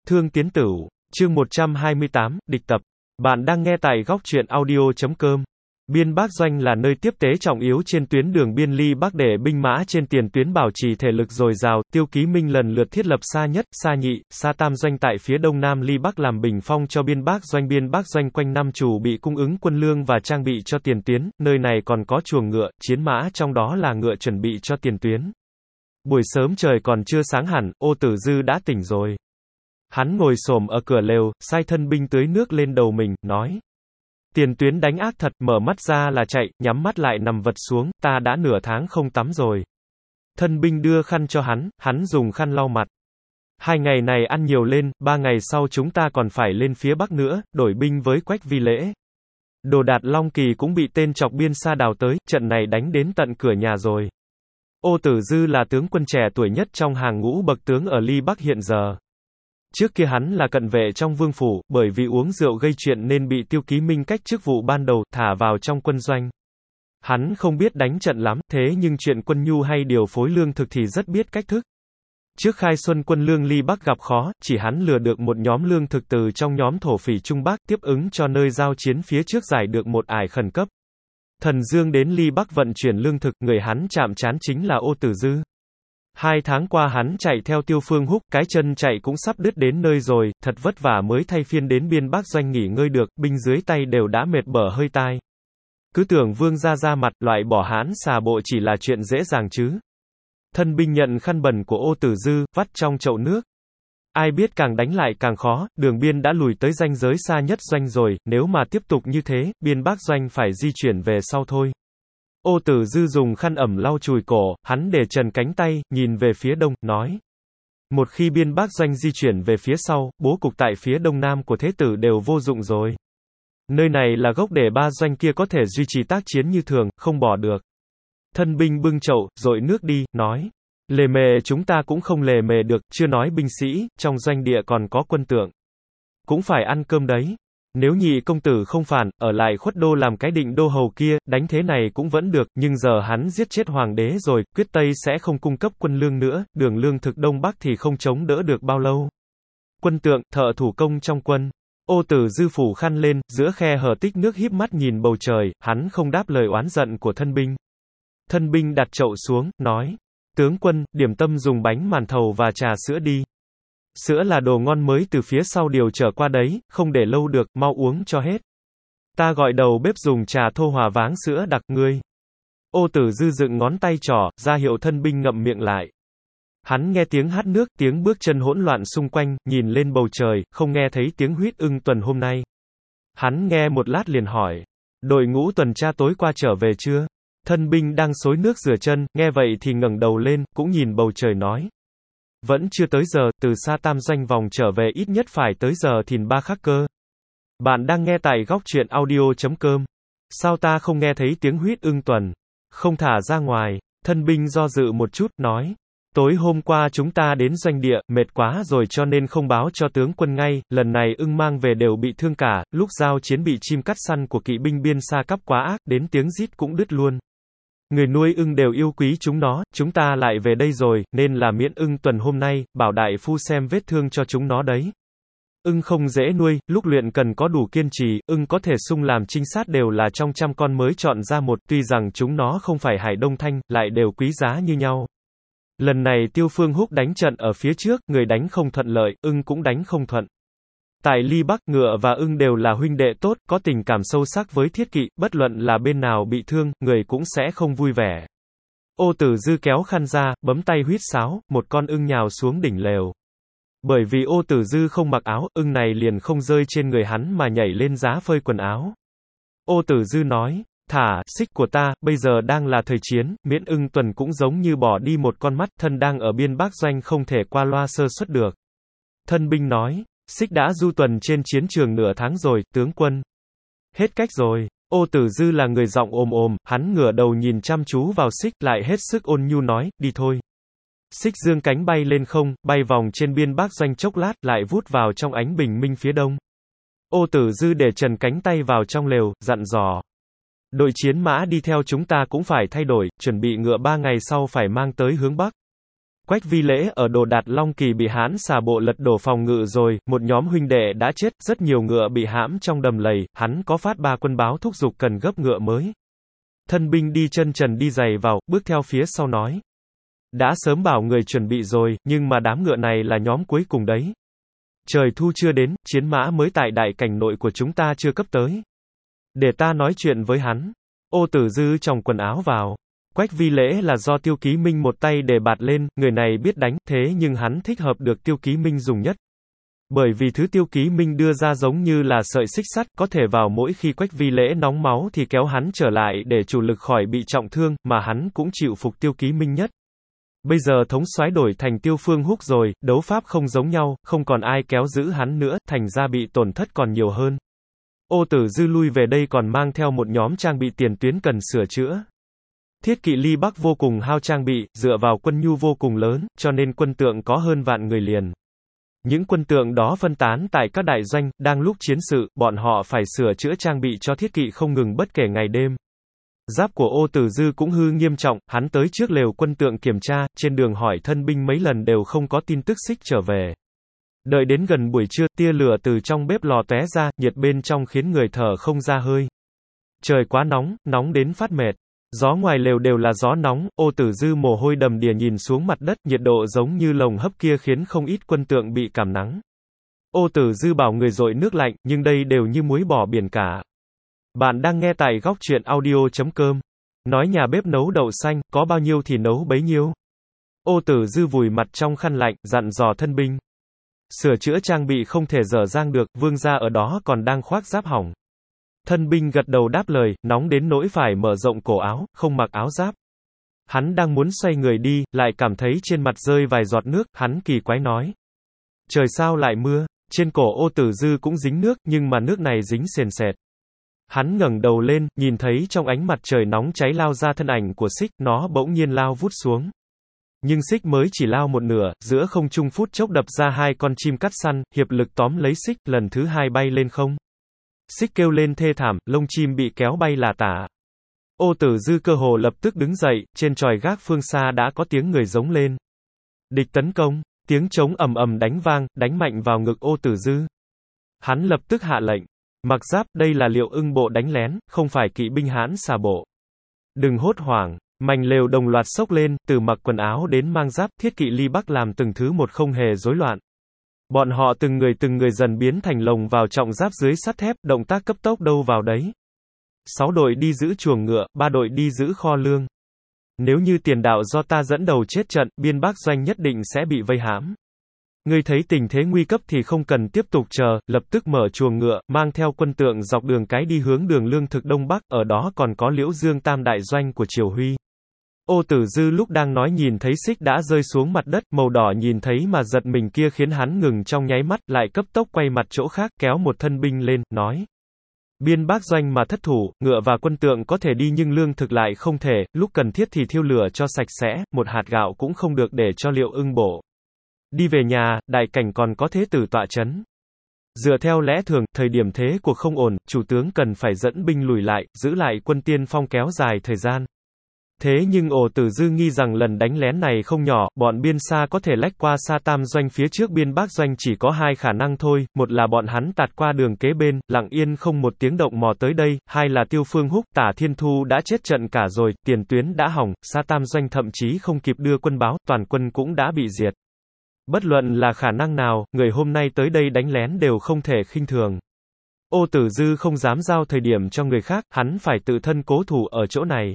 Thương Tiến Tửu, chương 128, địch tập. Bạn đang nghe tại góc truyện audio.com. Biên Bắc Doanh là nơi tiếp tế trọng yếu trên tuyến đường biên Ly Bắc để binh mã trên tiền tuyến bảo trì thể lực dồi dào. Tiêu Ký Minh lần lượt thiết lập Sa Nhất, Sa Nhị, Sa Tam doanh tại phía đông nam Ly Bắc làm bình phong cho Biên Bắc Doanh. Biên Bắc Doanh quanh năm chủ bị cung ứng quân lương và trang bị cho tiền tuyến, nơi này còn có chuồng ngựa, chiến mã trong đó là ngựa chuẩn bị cho tiền tuyến. Buổi sớm trời còn chưa sáng hẳn, Ô Tử Dư đã tỉnh rồi. Hắn ngồi xổm ở cửa lều, sai thân binh tưới nước lên đầu mình, nói. Tiền tuyến đánh ác thật, mở mắt ra là chạy, nhắm mắt lại nằm vật xuống, ta đã nửa tháng không tắm rồi. Thân binh đưa khăn cho hắn dùng khăn lau mặt. 2 ngày này ăn nhiều lên, 3 ngày sau chúng ta còn phải lên phía Bắc nữa, đổi binh với Quách Vi Lễ. Đồ đạc Long Kỳ cũng bị tên Chọc Biên Sa đào tới, trận này đánh đến tận cửa nhà rồi. Ô Tử Dư là tướng quân trẻ tuổi nhất trong hàng ngũ bậc tướng ở Ly Bắc hiện giờ. Trước kia hắn là cận vệ trong vương phủ, bởi vì uống rượu gây chuyện nên bị Tiêu Ký Minh cách chức vụ ban đầu, thả vào trong quân doanh. Hắn không biết đánh trận lắm, thế nhưng chuyện quân nhu hay điều phối lương thực thì rất biết cách thức. Trước khai xuân quân lương Ly Bắc gặp khó, chỉ hắn lừa được một nhóm lương thực từ trong nhóm thổ phỉ Trung Bắc, tiếp ứng cho nơi giao chiến phía trước giải được một ải khẩn cấp. Thần Dương đến Ly Bắc vận chuyển lương thực, người hắn chạm trán chính là Ô Tử Dư. 2 tháng qua hắn chạy theo Tiêu Phương Húc, cái chân chạy cũng sắp đứt đến nơi rồi, thật vất vả mới thay phiên đến Biên Bắc Doanh nghỉ ngơi được, binh dưới tay đều đã mệt bở hơi tai. Cứ tưởng vương gia ra mặt, loại bỏ hãn xà bộ chỉ là chuyện dễ dàng chứ. Thân binh nhận khăn bẩn của Ô Tử Dư, vắt trong chậu nước. Ai biết càng đánh lại càng khó, đường biên đã lùi tới ranh giới Sa Nhất Doanh rồi, nếu mà tiếp tục như thế, Biên Bắc Doanh phải di chuyển về sau thôi. Ô Tử Dư dùng khăn ẩm lau chùi cổ, hắn để trần cánh tay, nhìn về phía đông, nói. Một khi Biên Bắc Doanh di chuyển về phía sau, bố cục tại phía đông nam của thế tử đều vô dụng rồi. Nơi này là gốc để 3 doanh kia có thể duy trì tác chiến như thường, không bỏ được. Thân binh bưng chậu, dội nước đi, nói. Lề mề chúng ta cũng không lề mề được, chưa nói binh sĩ, trong doanh địa còn có quân tượng. Cũng phải ăn cơm đấy. Nếu nhị công tử không phản, ở lại Khuất Đô làm cái định đô hầu kia, đánh thế này cũng vẫn được, nhưng giờ hắn giết chết hoàng đế rồi, quyết Tây sẽ không cung cấp quân lương nữa, đường lương thực Đông Bắc thì không chống đỡ được bao lâu. Quân tượng, thợ thủ công trong quân. Ô Tử Dư phủ khăn lên, giữa khe hở tích nước híp mắt nhìn bầu trời, hắn không đáp lời oán giận của thân binh. Thân binh đặt chậu xuống, nói. Tướng quân, điểm tâm dùng bánh màn thầu và trà sữa đi. Sữa là đồ ngon mới từ phía sau điều trở qua đấy, không để lâu được, mau uống cho hết. Ta gọi đầu bếp dùng trà thô hòa váng sữa đặc ngươi. Ô Tử Dư dựng ngón tay trỏ, ra hiệu thân binh ngậm miệng lại. Hắn nghe tiếng hát nước, tiếng bước chân hỗn loạn xung quanh, nhìn lên bầu trời, không nghe thấy tiếng huýt ưng tuần hôm nay. Hắn nghe một lát liền hỏi. Đội ngũ tuần tra tối qua trở về chưa? Thân binh đang xối nước rửa chân, nghe vậy thì ngẩng đầu lên, cũng nhìn bầu trời nói. Vẫn chưa tới giờ, từ Sa Tam Doanh vòng trở về ít nhất phải tới giờ thìn 3 khắc cơ. Bạn đang nghe tại góc truyện audio.com. Sao ta không nghe thấy tiếng huýt ưng tuần? Không thả ra ngoài. Thân binh do dự một chút, nói. Tối hôm qua chúng ta đến doanh địa, mệt quá rồi cho nên không báo cho tướng quân ngay, lần này ưng mang về đều bị thương cả, lúc giao chiến bị chim cắt săn của kỵ binh Biên Sa cắp quá ác, đến tiếng rít cũng đứt luôn. Người nuôi ưng đều yêu quý chúng nó, chúng ta lại về đây rồi, nên là miễn ưng tuần hôm nay, bảo đại phu xem vết thương cho chúng nó đấy. Ưng không dễ nuôi, lúc luyện cần có đủ kiên trì, ưng có thể sung làm trinh sát đều là trong trăm con mới chọn ra một, tuy rằng chúng nó không phải Hải Đông Thanh, lại đều quý giá như nhau. Lần này Tiêu Phương Húc đánh trận ở phía trước, người đánh không thuận lợi, ưng cũng đánh không thuận. Tại Ly Bắc, ngựa và ưng đều là huynh đệ tốt, có tình cảm sâu sắc với thiết kỵ, bất luận là bên nào bị thương, người cũng sẽ không vui vẻ. Ô Tử Dư kéo khăn ra, bấm tay huýt sáo, một con ưng nhào xuống đỉnh lều. Bởi vì Ô Tử Dư không mặc áo, ưng này liền không rơi trên người hắn mà nhảy lên giá phơi quần áo. Ô Tử Dư nói, thả, xích của ta, bây giờ đang là thời chiến, miễn ưng tuần cũng giống như bỏ đi một con mắt, thân đang ở Biên Bắc Doanh không thể qua loa sơ suất được. Thân binh nói. Xích đã du tuần trên chiến trường nửa tháng rồi, tướng quân. Hết cách rồi. Ô Tử Dư là người giọng ồm ồm, hắn ngửa đầu nhìn chăm chú vào Xích, lại hết sức ôn nhu nói, đi thôi. Xích dương cánh bay lên không, bay vòng trên Biên Bắc Doanh chốc lát, lại vút vào trong ánh bình minh phía đông. Ô Tử Dư để trần cánh tay vào trong lều, dặn dò. Đội chiến mã đi theo chúng ta cũng phải thay đổi, chuẩn bị ngựa 3 ngày sau phải mang tới hướng Bắc. Quách Vi Lễ ở Đồ Đạt Long Kỳ bị hãn xà bộ lật đổ phòng ngự rồi, một nhóm huynh đệ đã chết, rất nhiều ngựa bị hãm trong đầm lầy, hắn có phát 3 quân báo thúc giục cần gấp ngựa mới. Thân binh đi chân trần đi giày vào, bước theo phía sau nói. Đã sớm bảo người chuẩn bị rồi, nhưng mà đám ngựa này là nhóm cuối cùng đấy. Trời thu chưa đến, chiến mã mới tại đại cảnh nội của chúng ta chưa cấp tới. Để ta nói chuyện với hắn. Ô Tử Dư tròng quần áo vào. Quách Vi Lễ là do Tiêu Ký Minh một tay đề bạt lên, người này biết đánh, thế nhưng hắn thích hợp được Tiêu Ký Minh dùng nhất. Bởi vì thứ Tiêu Ký Minh đưa ra giống như là sợi xích sắt, có thể vào mỗi khi Quách Vi Lễ nóng máu thì kéo hắn trở lại để chủ lực khỏi bị trọng thương, mà hắn cũng chịu phục Tiêu Ký Minh nhất. Bây giờ thống soái đổi thành Tiêu Phương Húc rồi, đấu pháp không giống nhau, không còn ai kéo giữ hắn nữa, thành ra bị tổn thất còn nhiều hơn. Ô Tử Dư lui về đây còn mang theo một nhóm trang bị tiền tuyến cần sửa chữa. Thiết kỵ Ly Bắc vô cùng hao trang bị, dựa vào quân nhu vô cùng lớn, cho nên quân tượng có hơn vạn người liền. Những quân tượng đó phân tán tại các đại doanh, đang lúc chiến sự, bọn họ phải sửa chữa trang bị cho thiết kỵ không ngừng bất kể ngày đêm. Giáp của Ô Tử Dư cũng hư nghiêm trọng, hắn tới trước lều quân tượng kiểm tra, trên đường hỏi thân binh mấy lần đều không có tin tức xích trở về. Đợi đến gần buổi trưa, tia lửa từ trong bếp lò tóe ra, nhiệt bên trong khiến người thở không ra hơi. Trời quá nóng, nóng đến phát mệt. Gió ngoài lều đều là gió nóng, Ô Tử Dư mồ hôi đầm đìa nhìn xuống mặt đất, nhiệt độ giống như lồng hấp kia khiến không ít quân tượng bị cảm nắng. Ô Tử Dư bảo người dội nước lạnh, nhưng đây đều như muối bỏ biển cả. Bạn đang nghe tại góc truyện audio.com. Nói nhà bếp nấu đậu xanh, có bao nhiêu thì nấu bấy nhiêu. Ô Tử Dư vùi mặt trong khăn lạnh, dặn dò thân binh. Sửa chữa trang bị không thể dở dang được, vương gia ở đó còn đang khoác giáp hỏng. Thân binh gật đầu đáp lời, nóng đến nỗi phải mở rộng cổ áo, không mặc áo giáp. Hắn đang muốn xoay người đi, lại cảm thấy trên mặt rơi vài giọt nước, hắn kỳ quái nói. Trời sao lại mưa, trên cổ Ô Tử Dư cũng dính nước, nhưng mà nước này dính sền sệt. Hắn ngẩng đầu lên, nhìn thấy trong ánh mặt trời nóng cháy lao ra thân ảnh của xích, nó bỗng nhiên lao vút xuống. Nhưng xích mới chỉ lao một nửa, giữa không trung phút chốc đập ra 2 con chim cắt săn, hiệp lực tóm lấy xích, lần thứ 2 bay lên không. Xích kêu lên thê thảm, lông chim bị kéo bay là tả. Ô Tử Dư cơ hồ lập tức đứng dậy, trên chòi gác phương xa đã có tiếng người giống lên. Địch tấn công, tiếng trống ầm ầm đánh vang, đánh mạnh vào ngực Ô Tử Dư. Hắn lập tức hạ lệnh. Mặc giáp, đây là Liệu Ưng bộ đánh lén, không phải kỵ binh hãn xà bộ. Đừng hốt hoảng, mảnh lều đồng loạt xốc lên, từ mặc quần áo đến mang giáp, thiết kỵ Ly Bắc làm từng thứ một không hề rối loạn. Bọn họ từng người dần biến thành lồng vào trọng giáp dưới sắt thép, động tác cấp tốc đâu vào đấy. 6 đội đi giữ chuồng ngựa, 3 đội đi giữ kho lương. Nếu như tiền đạo do ta dẫn đầu chết trận, biên Bắc doanh nhất định sẽ bị vây hãm. Ngươi thấy tình thế nguy cấp thì không cần tiếp tục chờ, lập tức mở chuồng ngựa, mang theo quân tượng dọc đường cái đi hướng đường lương thực Đông Bắc, ở đó còn có Liễu Dương Tam đại doanh của Triều Huy. Ô Tử Dư lúc đang nói nhìn thấy xích đã rơi xuống mặt đất, màu đỏ nhìn thấy mà giật mình kia khiến hắn ngừng trong nháy mắt, lại cấp tốc quay mặt chỗ khác, kéo một thân binh lên, nói. Biên Bắc doanh mà thất thủ, ngựa và quân tượng có thể đi nhưng lương thực lại không thể, lúc cần thiết thì thiêu lửa cho sạch sẽ, một hạt gạo cũng không được để cho Liệu Ưng bộ. Đi về nhà, đại cảnh còn có thế tử tọa chấn. Dựa theo lẽ thường, thời điểm thế cuộc không ổn, chủ tướng cần phải dẫn binh lùi lại, giữ lại quân tiên phong kéo dài thời gian. Thế nhưng Ô Tử Dư nghi rằng lần đánh lén này không nhỏ, bọn biên xa có thể lách qua Sa Tam doanh phía trước biên Bắc doanh chỉ có 2 khả năng thôi, một là bọn hắn tạt qua đường kế bên, lặng yên không một tiếng động mò tới đây, hai là Tiêu Phương Húc, Tả Thiên Thu đã chết trận cả rồi, tiền tuyến đã hỏng, Sa Tam doanh thậm chí không kịp đưa quân báo, toàn quân cũng đã bị diệt. Bất luận là khả năng nào, người hôm nay tới đây đánh lén đều không thể khinh thường. Ô Tử Dư không dám giao thời điểm cho người khác, hắn phải tự thân cố thủ ở chỗ này.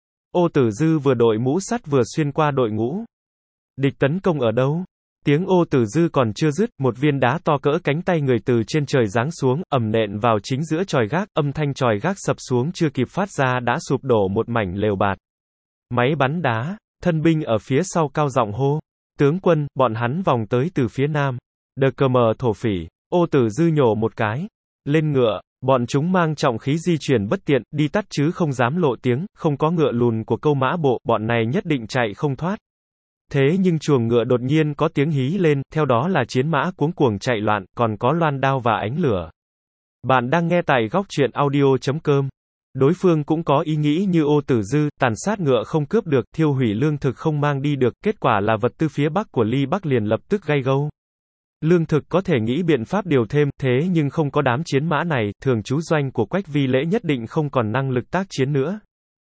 Ô Tử Dư vừa đội mũ sắt vừa xuyên qua đội ngũ. Địch tấn công ở đâu? Tiếng Ô Tử Dư còn chưa dứt, một viên đá to cỡ cánh tay người từ trên trời giáng xuống, ầm nện vào chính giữa chòi gác, âm thanh chòi gác sập xuống chưa kịp phát ra đã sụp đổ một mảnh lều bạt. Máy bắn đá, thân binh ở phía sau cao giọng hô. Tướng quân, bọn hắn vòng tới từ phía nam. Đờ cờ mờ thổ phỉ. Ô Tử Dư nhổ một cái. Lên ngựa. Bọn chúng mang trọng khí di chuyển bất tiện, đi tắt chứ không dám lộ tiếng, không có ngựa lùn của câu mã bộ, bọn này nhất định chạy không thoát. Thế nhưng chuồng ngựa đột nhiên có tiếng hí lên, theo đó là chiến mã cuống cuồng chạy loạn, còn có loan đao và ánh lửa. Bạn đang nghe tại góc truyện audio.com. Đối phương cũng có ý nghĩ như Ô Tử Dư, tàn sát ngựa không cướp được, thiêu hủy lương thực không mang đi được, kết quả là vật tư phía bắc của Ly Bắc liền lập tức gay gâu. Lương thực có thể nghĩ biện pháp điều thêm, thế nhưng không có đám chiến mã này, thường trú doanh của Quách Vi Lễ nhất định không còn năng lực tác chiến nữa.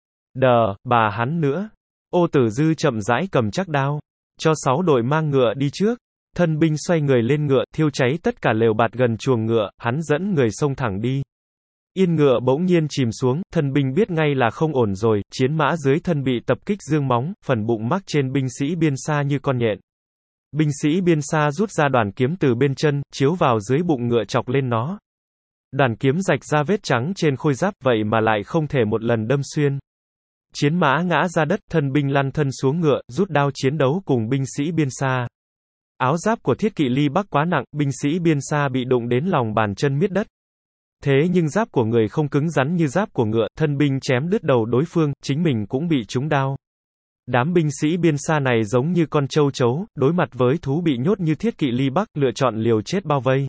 Bà hắn nữa. Ô Tử Dư chậm rãi cầm chắc đao. Cho 6 đội mang ngựa đi trước. Thân binh xoay người lên ngựa, thiêu cháy tất cả lều bạt gần chuồng ngựa, hắn dẫn người xông thẳng đi. Yên ngựa bỗng nhiên chìm xuống, thân binh biết ngay là không ổn rồi, chiến mã dưới thân bị tập kích dương móng, phần bụng mắc trên binh sĩ biên xa như con nhện. Binh sĩ biên xa rút ra đoàn kiếm từ bên chân, chiếu vào dưới bụng ngựa chọc lên nó. Đoàn kiếm rạch ra vết trắng trên khôi giáp, vậy mà lại không thể một lần đâm xuyên. Chiến mã ngã ra đất, thân binh lăn thân xuống ngựa, rút đao chiến đấu cùng binh sĩ biên xa. Áo giáp của thiết kỵ Ly Bắc quá nặng, binh sĩ biên xa bị đụng đến lòng bàn chân miết đất. Thế nhưng giáp của người không cứng rắn như giáp của ngựa, thân binh chém đứt đầu đối phương, chính mình cũng bị trúng đao. Đám binh sĩ biên xa này giống như con châu chấu, đối mặt với thú bị nhốt như thiết kỵ Ly Bắc, lựa chọn liều chết bao vây.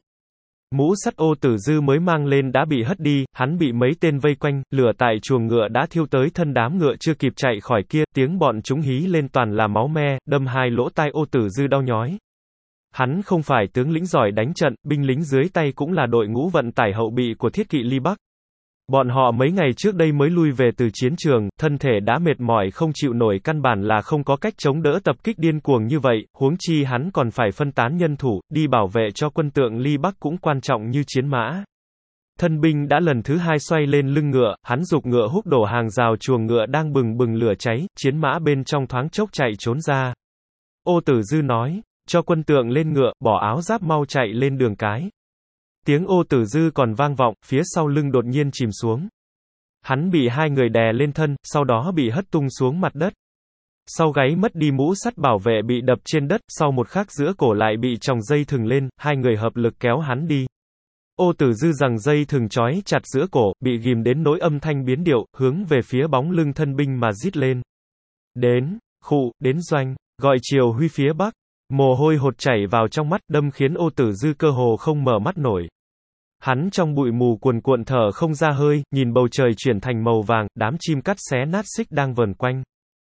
Mũ sắt Ô Tử Dư mới mang lên đã bị hất đi, hắn bị mấy tên vây quanh, lửa tại chuồng ngựa đã thiêu tới thân đám ngựa chưa kịp chạy khỏi kia, tiếng bọn chúng hí lên toàn là máu me, đâm hai lỗ tai Ô Tử Dư đau nhói. Hắn không phải tướng lĩnh giỏi đánh trận, binh lính dưới tay cũng là đội ngũ vận tải hậu bị của thiết kỵ Ly Bắc. Bọn họ mấy ngày trước đây mới lui về từ chiến trường, thân thể đã mệt mỏi không chịu nổi, căn bản là không có cách chống đỡ tập kích điên cuồng như vậy, huống chi hắn còn phải phân tán nhân thủ, đi bảo vệ cho quân tượng Ly Bắc cũng quan trọng như chiến mã. Thân binh đã lần thứ 2 xoay lên lưng ngựa, hắn giục ngựa húc đổ hàng rào chuồng ngựa đang bừng bừng lửa cháy, chiến mã bên trong thoáng chốc chạy trốn ra. Ô Tử Dư nói, cho quân tượng lên ngựa, bỏ áo giáp mau chạy lên đường cái. Tiếng Ô Tử Dư còn vang vọng, phía sau lưng đột nhiên chìm xuống. Hắn bị 2 người đè lên thân, sau đó bị hất tung xuống mặt đất. Sau gáy mất đi mũ sắt bảo vệ bị đập trên đất, sau một khắc giữa cổ lại bị chòng dây thừng lên, 2 người hợp lực kéo hắn đi. Ô Tử Dư giằng dây thừng trói chặt giữa cổ, bị ghìm đến nỗi âm thanh biến điệu, hướng về phía bóng lưng thân binh mà rít lên. Đến doanh, gọi Triều Huy phía bắc. Mồ hôi hột chảy vào trong mắt, đâm khiến Ô Tử Dư cơ hồ không mở mắt nổi. Hắn trong bụi mù cuồn cuộn thở không ra hơi, nhìn bầu trời chuyển thành màu vàng, đám chim cắt xé nát xích đang vờn quanh.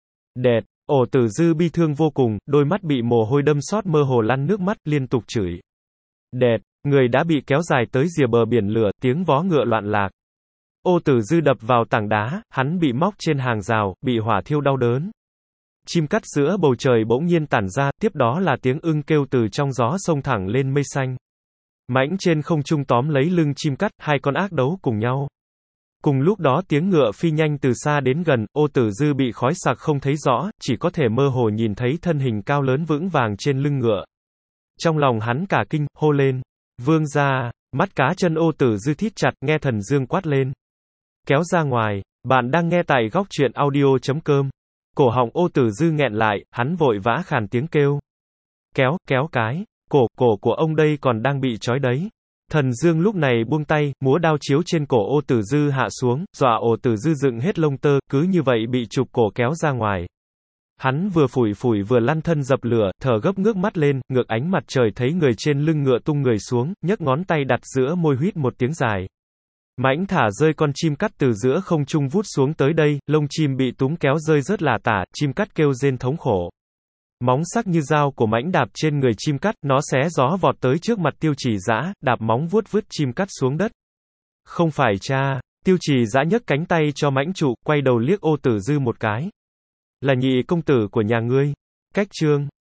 Ô Tử Dư bi thương vô cùng, đôi mắt bị mồ hôi đâm xót mơ hồ lăn nước mắt, liên tục chửi. Người đã bị kéo dài tới rìa bờ biển lửa, tiếng vó ngựa loạn lạc. Ô Tử Dư đập vào tảng đá, hắn bị móc trên hàng rào, bị hỏa thiêu đau đớn. Chim cắt giữa bầu trời bỗng nhiên tản ra, tiếp đó là tiếng ưng kêu từ trong gió xông thẳng lên mây xanh. Mãnh trên không trung tóm lấy lưng chim cắt, 2 con ác đấu cùng nhau. Cùng lúc đó tiếng ngựa phi nhanh từ xa đến gần, Ô Tử Dư bị khói sặc không thấy rõ, chỉ có thể mơ hồ nhìn thấy thân hình cao lớn vững vàng trên lưng ngựa. Trong lòng hắn cả kinh, hô lên, vương gia, mắt cá chân Ô Tử Dư thít chặt, nghe Thần Dương quát lên. Kéo ra ngoài, bạn đang nghe tại góc truyện audio.com. Cổ họng Ô Tử Dư nghẹn lại, hắn vội vã khàn tiếng kêu. Kéo cái, cổ của ông đây còn đang bị trói đấy. Thần Dương lúc này buông tay, múa đao chiếu trên cổ Ô Tử Dư hạ xuống, dọa Ô Tử Dư dựng hết lông tơ, cứ như vậy bị chụp cổ kéo ra ngoài. Hắn vừa phủi vừa lăn thân dập lửa, thở gấp ngước mắt lên, ngược ánh mặt trời thấy người trên lưng ngựa tung người xuống, nhấc ngón tay đặt giữa môi huýt một tiếng dài. Mãnh thả rơi con chim cắt từ giữa không trung vút xuống tới đây, lông chim bị túm kéo rơi rớt lả tả, chim cắt kêu rên thống khổ. Móng sắc như dao của mãnh đạp trên người chim cắt, nó xé gió vọt tới trước mặt Tiêu Chỉ Dã, đạp móng vuốt vứt chim cắt xuống đất. Không phải cha, Tiêu Chỉ Dã nhấc cánh tay cho mãnh trụ, quay đầu liếc Ô Tử Dư một cái. Là nhị công tử của nhà ngươi. Cách chương